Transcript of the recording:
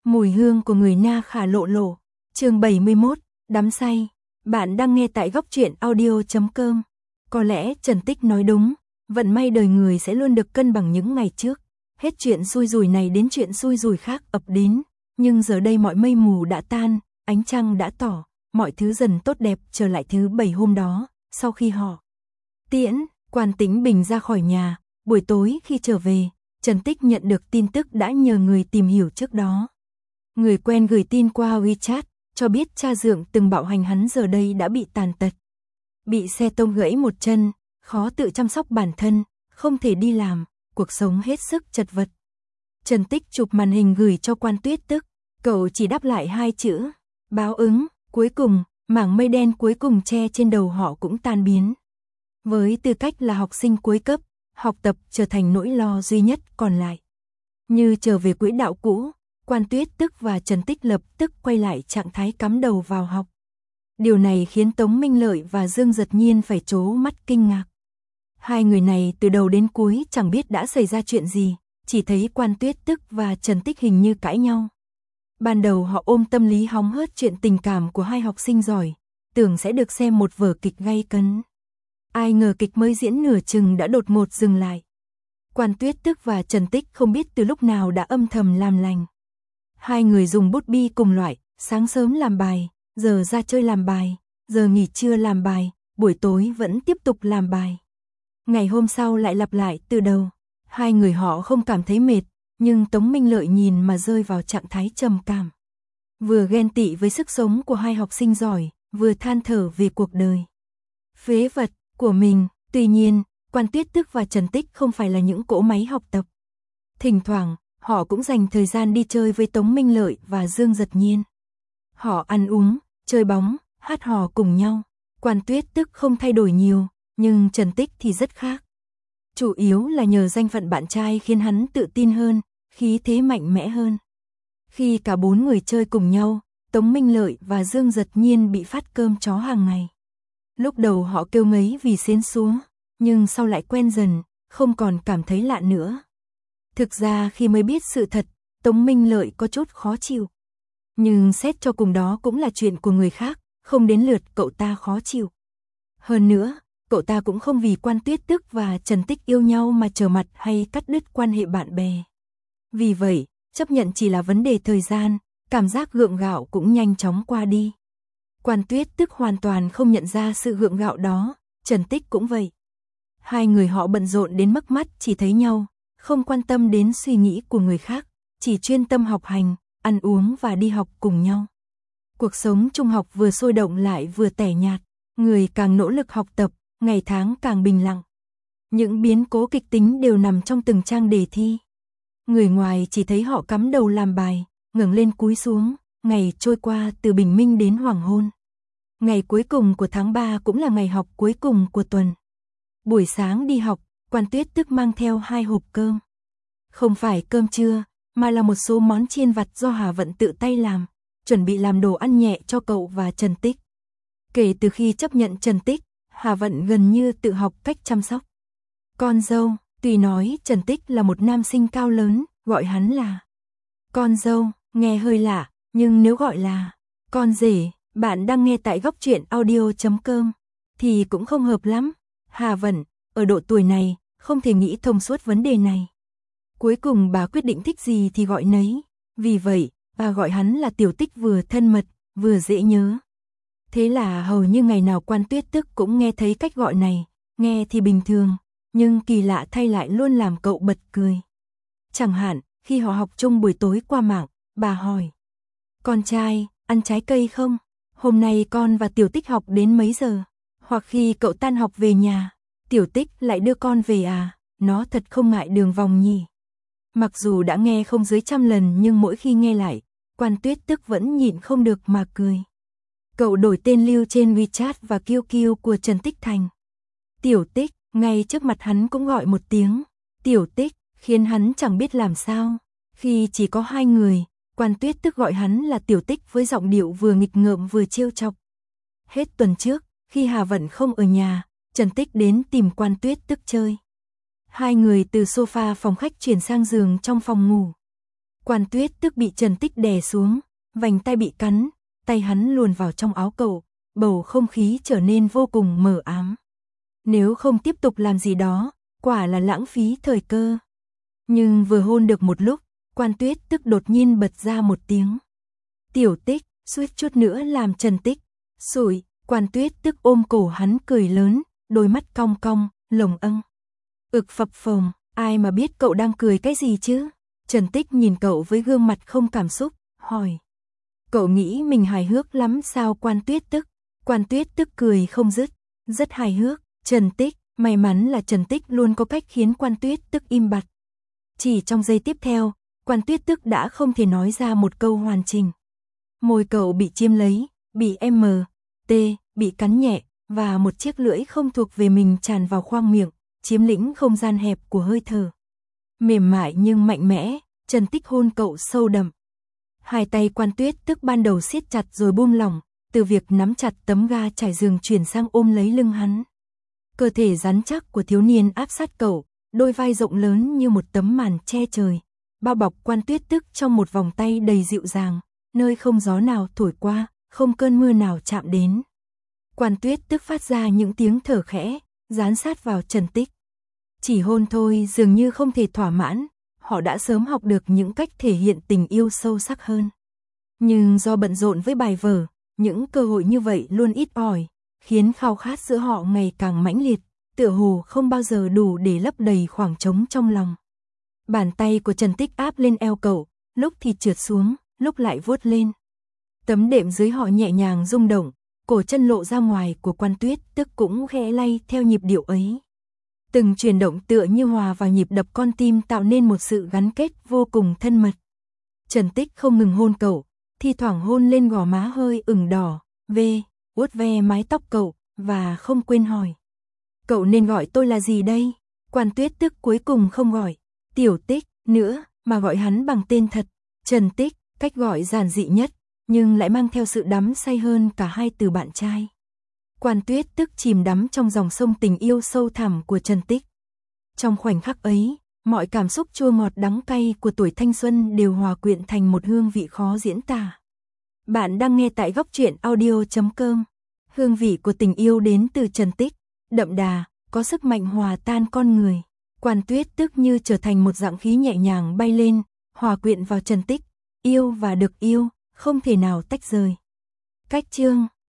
Mùi hương của người Na Khả lộ lộ. Chương 71, đắm say. Bạn đang nghe tại góc truyện audio.com. Có lẽ Trần Tích nói đúng, vận may đời người sẽ luôn được cân bằng những ngày trước. Hết chuyện xui rủi này đến chuyện xui rủi khác ập đến, nhưng giờ đây mọi mây mù đã tan, ánh trăng đã tỏ, mọi thứ dần tốt đẹp trở lại thứ Bảy hôm đó, sau khi họ tiễn Quan Tĩnh Bình ra khỏi nhà. Buổi tối khi trở về, Trần Tích nhận được tin tức đã nhờ người tìm hiểu trước đó. Người quen gửi tin qua WeChat, cho biết cha dượng từng bạo hành hắn giờ đây đã bị tàn tật. Bị xe tông gãy một chân, khó tự chăm sóc bản thân, không thể đi làm, cuộc sống hết sức chật vật. Trần Tích chụp màn hình gửi cho Quan Tuyết Tức, cậu chỉ đáp lại 2 chữ, báo ứng. Cuối cùng, mảng mây đen cuối cùng che trên đầu họ cũng tan biến. Với tư cách là học sinh cuối cấp, học tập trở thành nỗi lo duy nhất còn lại. Như trở về quỹ đạo cũ, Quan Tuyết Tức và Trần Tích lập tức quay lại trạng thái cắm đầu vào học. Điều này khiến Tống Minh Lợi và Dương Giật Nhiên phải trố mắt kinh ngạc. Hai người này từ đầu đến cuối chẳng biết đã xảy ra chuyện gì, chỉ thấy Quan Tuyết Tức và Trần Tích hình như cãi nhau. Ban đầu họ ôm tâm lý hóng hớt chuyện tình cảm của hai học sinh giỏi, tưởng sẽ được xem một vở kịch gay cấn. Ai ngờ kịch mới diễn nửa chừng đã đột ngột dừng lại. Quan Tuyết Tức và Trần Tích không biết từ lúc nào đã âm thầm làm lành. Hai người dùng bút bi cùng loại, sáng sớm làm bài, giờ ra chơi làm bài, giờ nghỉ trưa làm bài, buổi tối vẫn tiếp tục làm bài. Ngày hôm sau lại lặp lại từ đầu. Hai người họ không cảm thấy mệt, nhưng Tống Minh Lợi nhìn mà rơi vào trạng thái trầm cảm. Vừa ghen tị với sức sống của hai học sinh giỏi, vừa than thở về cuộc đời phế vật của mình. Tuy nhiên, Quan Tuyết Tức và Trần Tích không phải là những cỗ máy học tập. Thỉnh thoảng, họ cũng dành thời gian đi chơi với Tống Minh Lợi và Dương Giật Nhiên. Họ ăn uống, chơi bóng, hát hò cùng nhau. Quan Tuyết Tức không thay đổi nhiều, nhưng Trần Tích thì rất khác. Chủ yếu là nhờ danh phận bạn trai khiến hắn tự tin hơn, khí thế mạnh mẽ hơn. Khi cả 4 người chơi cùng nhau, Tống Minh Lợi và Dương Giật Nhiên bị phát cơm chó hàng ngày. Lúc đầu họ kêu ngấy vì xến xúa, nhưng sau lại quen dần, không còn cảm thấy lạ nữa. Thực ra khi mới biết sự thật, Tống Minh Lợi có chút khó chịu. Nhưng xét cho cùng đó cũng là chuyện của người khác, không đến lượt cậu ta khó chịu. Hơn nữa, cậu ta cũng không vì Quan Tuyết Tức và Trần Tích yêu nhau mà trở mặt hay cắt đứt quan hệ bạn bè. Vì vậy, chấp nhận chỉ là vấn đề thời gian, cảm giác gượng gạo cũng nhanh chóng qua đi. Quan Tuyết Tức hoàn toàn không nhận ra sự gượng gạo đó, Trần Tích cũng vậy. Hai người họ bận rộn đến mức mắt chỉ thấy nhau, không quan tâm đến suy nghĩ của người khác, chỉ chuyên tâm học hành, ăn uống và đi học cùng nhau. Cuộc sống trung học vừa sôi động lại vừa tẻ nhạt, người càng nỗ lực học tập, ngày tháng càng bình lặng. Những biến cố kịch tính đều nằm trong từng trang đề thi. Người ngoài chỉ thấy họ cắm đầu làm bài, ngẩng lên cúi xuống, ngày trôi qua từ bình minh đến hoàng hôn. Ngày cuối cùng của tháng 3 cũng là ngày học cuối cùng của tuần. Buổi sáng đi học, Quan Tuyết Tức mang theo 2 hộp cơm. Không phải cơm trưa, mà là một số món chiên vặt do Hà Vận tự tay làm, chuẩn bị làm đồ ăn nhẹ cho cậu và Trần Tích. Kể từ khi chấp nhận Trần Tích, Hà Vận gần như tự học cách chăm sóc con dâu. Tuy nói Trần Tích là một nam sinh cao lớn, gọi hắn là con dâu, nghe hơi lạ, nhưng nếu gọi là con rể, bạn đang nghe tại góc truyện audio.com, thì cũng không hợp lắm. Hà Vận, ở độ tuổi này, không thể nghĩ thông suốt vấn đề này. Cuối cùng bà quyết định thích gì thì gọi nấy, vì vậy, bà gọi hắn là Tiểu Tích, vừa thân mật, vừa dễ nhớ. Thế là hầu như ngày nào Quan Tuyết Tức cũng nghe thấy cách gọi này, nghe thì bình thường, nhưng kỳ lạ thay lại luôn làm cậu bật cười. Chẳng hạn, khi họ học chung buổi tối qua mạng, bà hỏi: con trai, ăn trái cây không? Hôm nay con và Tiểu Tích học đến mấy giờ? Hoặc khi cậu tan học về nhà, Tiểu Tích lại đưa con về à? Nó thật không ngại đường vòng nhỉ? Mặc dù đã nghe không dưới 100 lần nhưng mỗi khi nghe lại, Quan Tuyết Tức vẫn nhịn không được mà cười. Cậu đổi tên lưu trên WeChat và QQ của Trần Tích thành Tiểu Tích, ngay trước mặt hắn cũng gọi một tiếng Tiểu Tích, khiến hắn chẳng biết làm sao. Khi chỉ có 2 người, Quan Tuyết Tức gọi hắn là Tiểu Tích với giọng điệu vừa nghịch ngợm vừa trêu chọc. Hết tuần trước, khi Hà Vận không ở nhà, Trần Tích đến tìm Quan Tuyết Tức chơi. Hai người từ sofa phòng khách chuyển sang giường trong phòng ngủ. Quan Tuyết tức bị Trần Tích đè xuống, vành tay bị cắn, tay hắn luồn vào trong áo cậu, bầu không khí trở nên vô cùng mờ ám. Nếu không tiếp tục làm gì đó, quả là lãng phí thời cơ. Nhưng vừa hôn được một lúc, Quan Tuyết tức đột nhiên bật ra một tiếng. Tiểu Tích, suýt chút nữa làm Trần Tích sủi. Quan Tuyết tức ôm cổ hắn cười lớn, đôi mắt cong cong, lồng âng. Ực phập phồng, ai mà biết cậu đang cười cái gì chứ? Trần Tích nhìn cậu với gương mặt không cảm xúc, hỏi. Cậu nghĩ mình hài hước lắm sao? Quan Tuyết tức. Quan Tuyết tức cười không dứt, rất hài hước. Trần Tích, may mắn là Trần Tích luôn có cách khiến Quan Tuyết tức im bặt. Chỉ trong giây tiếp theo, Quan Tuyết tức đã không thể nói ra một câu hoàn chỉnh. Môi cậu bị chiếm lấy, bị bị cắn nhẹ, và một chiếc lưỡi không thuộc về mình tràn vào khoang miệng, chiếm lĩnh không gian hẹp của hơi thở. Mềm mại nhưng mạnh mẽ, Trần Tích hôn cậu sâu đậm. Hai tay Quan Tuyết tức ban đầu siết chặt rồi buông lỏng, từ việc nắm chặt tấm ga trải giường chuyển sang ôm lấy lưng hắn. Cơ thể rắn chắc của thiếu niên áp sát cậu, đôi vai rộng lớn như một tấm màn che trời, bao bọc Quan Tuyết tức trong một vòng tay đầy dịu dàng, nơi không gió nào thổi qua, không cơn mưa nào chạm đến. Quan Tuyết tức phát ra những tiếng thở khẽ, dán sát vào Trần Tích. Chỉ hôn thôi dường như không thể thỏa mãn, họ đã sớm học được những cách thể hiện tình yêu sâu sắc hơn. Nhưng do bận rộn với bài vở, những cơ hội như vậy luôn ít ỏi, khiến khao khát giữa họ ngày càng mãnh liệt, tựa hồ không bao giờ đủ để lấp đầy khoảng trống trong lòng. Bàn tay của Trần Tích áp lên eo cậu, lúc thì trượt xuống, lúc lại vuốt lên. Tấm đệm dưới họ nhẹ nhàng rung động, cổ chân lộ ra ngoài của Quan Tuyết tức cũng khẽ lay theo nhịp điệu ấy. Từng chuyển động tựa như hòa vào nhịp đập con tim tạo nên một sự gắn kết vô cùng thân mật. Trần Tích không ngừng hôn cậu, thi thoảng hôn lên gò má hơi ửng đỏ, vuốt ve mái tóc cậu, và không quên hỏi. Cậu nên gọi tôi là gì đây? Quan Tuyết tức cuối cùng không gọi Tiểu Tích nữa, mà gọi hắn bằng tên thật, Trần Tích, cách gọi giản dị nhất, nhưng lại mang theo sự đắm say hơn cả hai từ bạn trai. Quan Tuyết tức chìm đắm trong dòng sông tình yêu sâu thẳm của Trần Tích. Trong khoảnh khắc ấy, mọi cảm xúc chua ngọt đắng cay của tuổi thanh xuân đều hòa quyện thành một hương vị khó diễn tả. Bạn đang nghe tại Góc Truyện Audio.com. Hương vị của tình yêu đến từ Trần Tích, đậm đà, có sức mạnh hòa tan con người. Quan Tuyết tức như trở thành một dạng khí nhẹ nhàng bay lên, hòa quyện vào Trần Tích, yêu và được yêu, không thể nào tách rời. Cách chương